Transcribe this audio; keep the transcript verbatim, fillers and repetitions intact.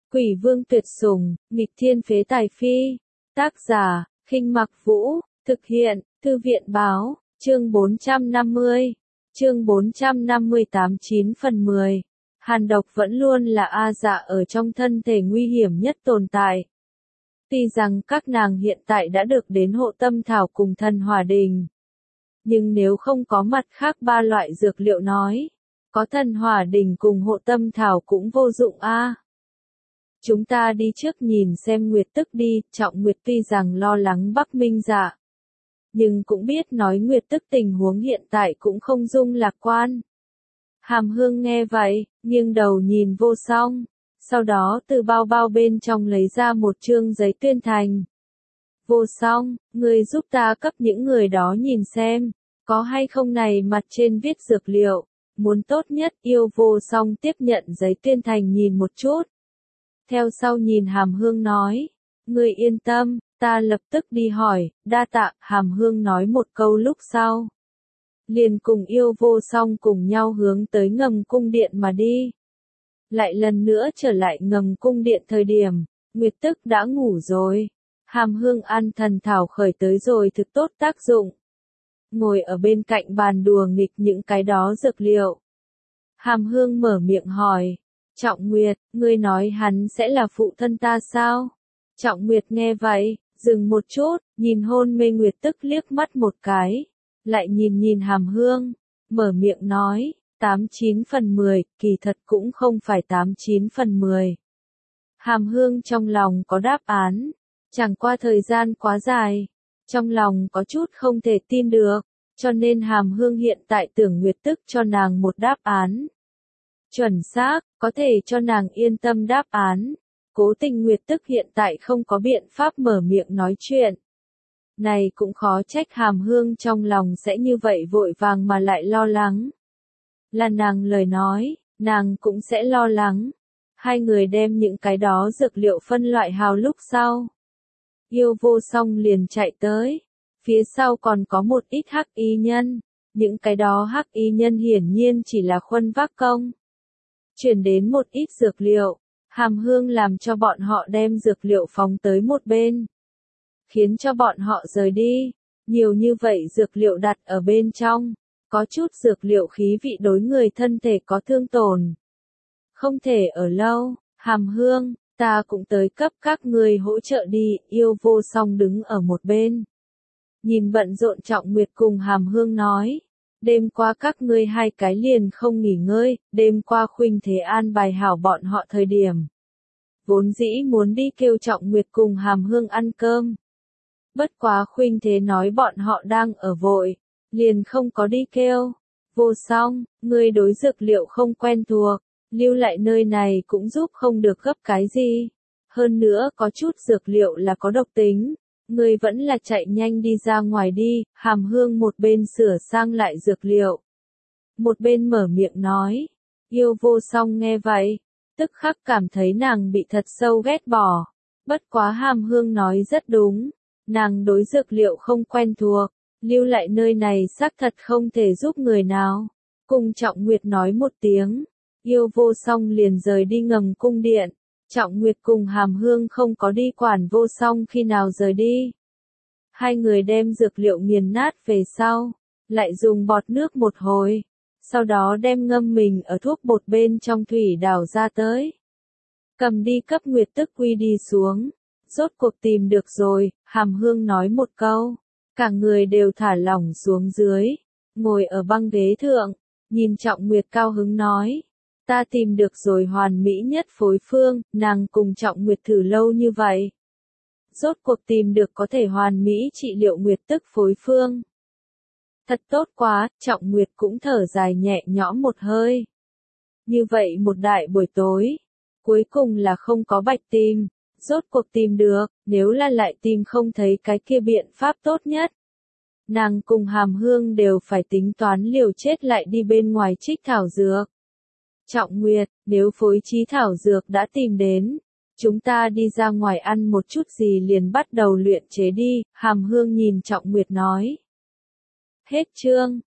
Quỷ vương tuyệt sủng, nghịch thiên phế tài phi. Tác giả, Khinh Mặc Vũ, thực hiện, Thư viện báo, chương bốn trăm năm mươi. Chương bốn trăm năm mươi tám chín phần mười. Hàn độc vẫn luôn là A Dạ ở trong thân thể nguy hiểm nhất tồn tại. Tuy rằng các nàng hiện tại đã được đến hộ tâm thảo cùng thần hỏa đình. Nhưng nếu không có mặt khác ba loại dược liệu nói, có thần hỏa đình cùng hộ tâm thảo cũng vô dụng a. Chúng ta đi trước nhìn xem Nguyệt Tức đi, Trọng Nguyệt tuy rằng lo lắng Bắc Minh Dạ. Nhưng cũng biết nói Nguyệt Tức tình huống hiện tại cũng không dung lạc quan. Hàm Hương nghe vậy, nghiêng đầu nhìn Vô Song, sau đó từ bao bao bên trong lấy ra một chương giấy tuyên thành. Vô Song, ngươi giúp ta cấp những người đó nhìn xem, có hay không này mặt trên viết dược liệu, muốn tốt nhất. Yêu Vô Song tiếp nhận giấy tuyên thành nhìn một chút. Theo sau nhìn Hàm Hương nói, ngươi yên tâm, ta lập tức đi hỏi, đa tạ. Hàm Hương nói một câu lúc sau, liền cùng Yêu Vô Song cùng nhau hướng tới ngầm cung điện mà đi. Lại lần nữa trở lại ngầm cung điện thời điểm, Nguyệt Tức đã ngủ rồi. Hàm Hương ăn thần thảo khởi tới rồi thực tốt tác dụng. Ngồi ở bên cạnh bàn đùa nghịch những cái đó dược liệu. Hàm Hương mở miệng hỏi, Trọng Nguyệt, ngươi nói hắn sẽ là phụ thân ta sao? Trọng Nguyệt nghe vậy, dừng một chút, nhìn hôn mê Nguyệt Tức liếc mắt một cái, lại nhìn nhìn Hàm Hương, mở miệng nói, tám chín phần mười, kỳ thật cũng không phải tám chín phần mười. Hàm Hương trong lòng có đáp án, chẳng qua thời gian quá dài, trong lòng có chút không thể tin được, cho nên Hàm Hương hiện tại tưởng Nguyệt Tức cho nàng một đáp án chuẩn xác, có thể cho nàng yên tâm đáp án. Cố Tình Nguyệt Tức hiện tại không có biện pháp mở miệng nói chuyện. Này cũng khó trách Hàm Hương trong lòng sẽ như vậy vội vàng mà lại lo lắng. Là nàng lời nói, nàng cũng sẽ lo lắng. Hai người đem những cái đó dược liệu phân loại hào lúc sau. Yêu Vô Song liền chạy tới. Phía sau còn có một ít hắc y nhân. Những cái đó hắc y nhân hiển nhiên chỉ là khuân vác công. Chuyển đến một ít dược liệu, Hàm Hương làm cho bọn họ đem dược liệu phóng tới một bên. Khiến cho bọn họ rời đi. Nhiều như vậy dược liệu đặt ở bên trong. Có chút dược liệu khí vị đối người thân thể có thương tổn. Không thể ở lâu. Hàm Hương, ta cũng tới cấp các ngươi hỗ trợ đi. Yêu Vô Song đứng ở một bên. Nhìn bận rộn Trọng Nguyệt cùng Hàm Hương nói. Đêm qua các ngươi hai cái liền không nghỉ ngơi, đêm qua Khuynh Thế an bài hảo bọn họ thời điểm. Vốn dĩ muốn đi kêu Trọng Nguyệt cùng Hàm Hương ăn cơm. Bất quá Khuynh Thế nói bọn họ đang ở vội, liền không có đi kêu. Vô Song, ngươi đối dược liệu không quen thuộc, lưu lại nơi này cũng giúp không được gấp cái gì. Hơn nữa có chút dược liệu là có độc tính. Ngươi vẫn là chạy nhanh đi ra ngoài đi. Hàm Hương một bên sửa sang lại dược liệu, một bên mở miệng nói. Yêu Vô Song nghe vậy, tức khắc cảm thấy nàng bị thật sâu ghét bỏ. Bất quá Hàm Hương nói rất đúng, nàng đối dược liệu không quen thuộc, lưu lại nơi này xác thật không thể giúp người nào. Cùng Trọng Nguyệt nói một tiếng, Yêu Vô Song liền rời đi ngầm cung điện. Trọng Nguyệt cùng Hàm Hương không có đi quản Vô Song khi nào rời đi. Hai người đem dược liệu nghiền nát về sau, lại dùng bọt nước một hồi, sau đó đem ngâm mình ở thuốc bột bên trong thủy đảo ra tới. Cầm đi cấp Nguyệt Tức quy đi xuống, rốt cuộc tìm được rồi. Hàm Hương nói một câu, cả người đều thả lỏng xuống dưới, ngồi ở băng ghế thượng, nhìn Trọng Nguyệt cao hứng nói. Ta tìm được rồi hoàn mỹ nhất phối phương. Nàng cùng Trọng Nguyệt thử lâu như vậy, rốt cuộc tìm được có thể hoàn mỹ trị liệu Nguyệt Tức phối phương. Thật tốt quá. Trọng Nguyệt cũng thở dài nhẹ nhõm một hơi. Như vậy một đại buổi tối, cuối cùng là không có bạch tìm, rốt cuộc tìm được. Nếu là lại tìm không thấy cái kia biện pháp tốt nhất, nàng cùng Hàm Hương đều phải tính toán liều chết lại đi bên ngoài trích thảo dược. Trọng Nguyệt, nếu phối trí thảo dược đã tìm đến, chúng ta đi ra ngoài ăn một chút gì liền bắt đầu luyện chế đi. Hàm Hương nhìn Trọng Nguyệt nói. Hết chương.